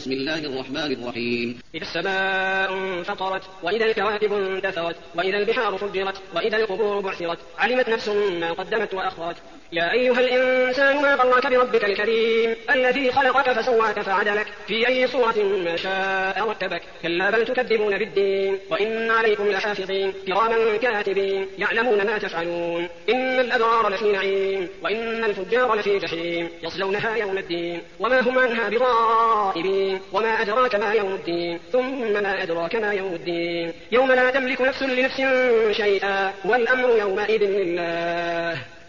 بسم الله الرحمن الرحيم. إذا السماء انفطرت وإذا الكواكب انتثرت وإذا البحار فجرت وإذا القبور بعثرت علمت نفس ما قدمت وأخرت. يا أيها الإنسان ما غرك بربك الكريم الذي خلقك فسواك فعدلك في أي صورة ما شاء ركبك. كلا بل تكذبون بالدين وإن عليكم لحافظين كراما كاتبين يعلمون ما تفعلون. إن الأبرار لفي نعيم وإن الفجار لفي جحيم يصلونها يوم الدين وما هم عنها بغائبين. وما أدراك ما يوم الدين ثم ما أدراك ما يوم الدين يوم لا تملك نفس لنفس شيئا والأمر يومئذ لله.